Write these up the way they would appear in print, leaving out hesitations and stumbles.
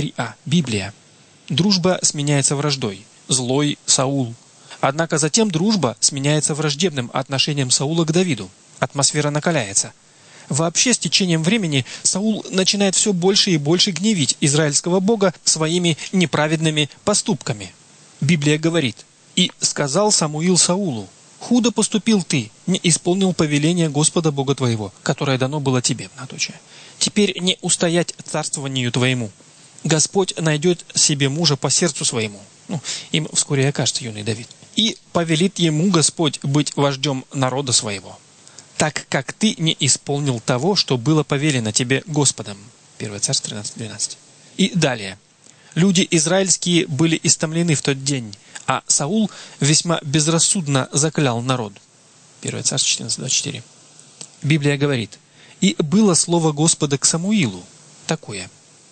3а. Библия. Дружба сменяется враждой. Злой Саул. Однако затем дружба сменяется враждебным отношением Саула к Давиду. Атмосфера накаляется. Вообще, с течением времени Саул начинает все больше и больше гневить израильского Бога своими неправедными поступками. Библия говорит: «И сказал Самуил Саулу: худо поступил ты, не исполнил повеление Господа Бога твоего, которое дано было тебе». Теперь не устоять царствованию твоему. Господь найдет себе мужа по сердцу своему. Им вскоре и окажется юный Давид. И повелит ему Господь быть вождем народа своего, так как ты не исполнил того, что было повелено тебе Господом. 1 Царств 13:12. И далее. Люди израильские были истомлены в тот день, а Саул весьма безрассудно заклял народ. 1 Царств 14:24. Библия говорит: «И было слово Господа к Самуилу такое: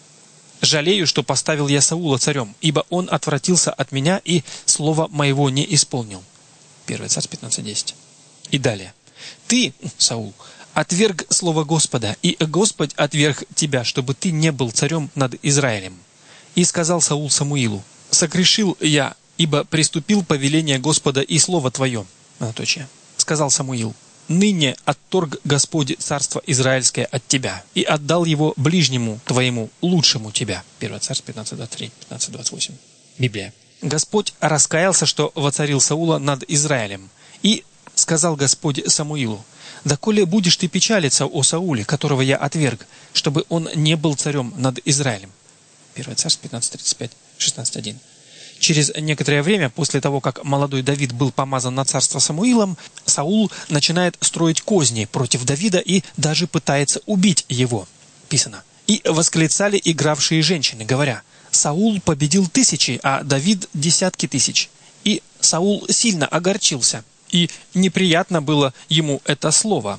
жалею, что поставил я Саула царем, ибо он отвратился от меня и слова моего не исполнил». 1 Царств 15:10. И далее. «Ты, Саул, отверг слово Господа, и Господь отверг тебя, чтобы ты не был царем над Израилем. И сказал Саул Самуилу: согрешил я, ибо приступил повеление Господа и слово твое». Сказал Самуил: «Ныне отторг Господь царство израильское от тебя и отдал его ближнему твоему, лучшему тебя». 1 Царств 15:23, 15:28. Библия. «Господь раскаялся, что воцарил Саула над Израилем. И сказал Господь Самуилу: доколе будешь ты печалиться о Сауле, которого я отверг, чтобы он не был царем над Израилем». 1 Царств 15:35, 16:1. Через некоторое время, после того, как молодой Давид был помазан на царство Самуилом, Саул начинает строить козни против Давида и даже пытается убить его. Писано: «И восклицали игравшие женщины, говоря: Саул победил тысячи, а Давид десятки тысяч. И Саул сильно огорчился, и неприятно было ему это слово».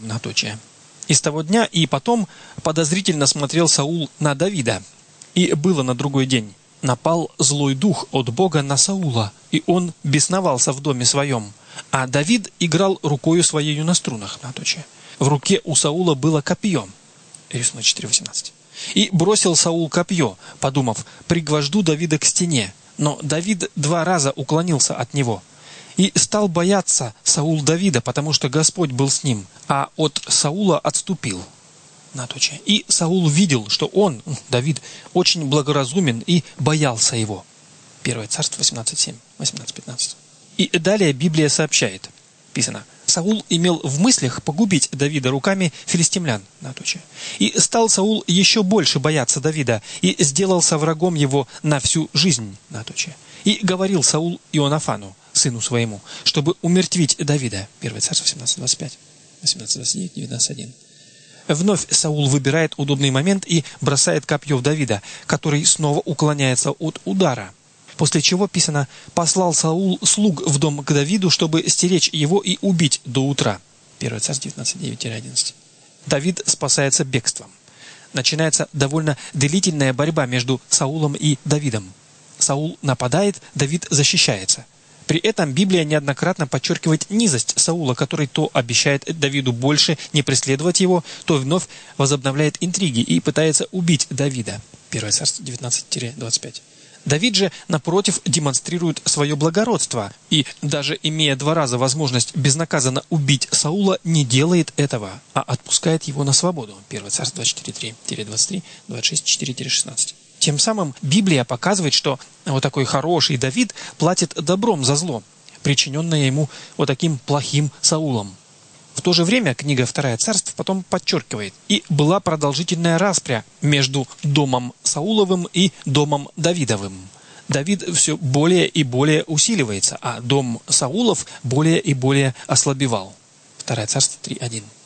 И с того дня и потом подозрительно смотрел Саул на Давида. И было на другой день: напал злой дух от Бога на Саула, и он бесновался в доме своем. А Давид играл рукою своею на струнах. В руке у Саула было копье. Рисунок 4:18. И бросил Саул копье, подумав: пригвожду Давида к стене. Но Давид 2 раза уклонился от него. И стал бояться Саул Давида, потому что Господь был с ним, а от Саула отступил. И Саул видел, что он, Давид, очень благоразумен и боялся его. 1 Царств 18:7, 18:15. И далее Библия сообщает. Писано: Саул имел в мыслях погубить Давида руками филистимлян. И стал Саул еще больше бояться Давида и сделался врагом его на всю жизнь. И говорил Саул Ионафану, сыну своему, чтобы умертвить Давида. 1 Царств 17:25, 18:29, 19:1. Вновь Саул выбирает удобный момент и бросает копье в Давида, который снова уклоняется от удара. После чего, писано, послал Саул слуг в дом к Давиду, чтобы стеречь его и убить до утра. 1 Царств 19:9-11. Давид спасается бегством. Начинается довольно длительная борьба между Саулом и Давидом. Саул нападает, Давид защищается. При этом Библия неоднократно подчеркивает низость Саула, который то обещает Давиду больше не преследовать его, то вновь возобновляет интриги и пытается убить Давида. 1 Царств 19-25. Давид же, напротив, демонстрирует свое благородство и, даже имея 2 раза возможность безнаказанно убить Саула, не делает этого, а отпускает его на свободу. 1 Царств 24:3-23, 26:4-16. Тем самым Библия показывает, что вот такой хороший Давид платит добром за зло, причиненное ему вот таким плохим Саулом. В то же время книга 2 Царств потом подчеркивает: и была продолжительная распря между домом Сауловым и домом Давидовым. Давид все более и более усиливается, а дом Саулов более и более ослабевал. 2 Царств 3:1.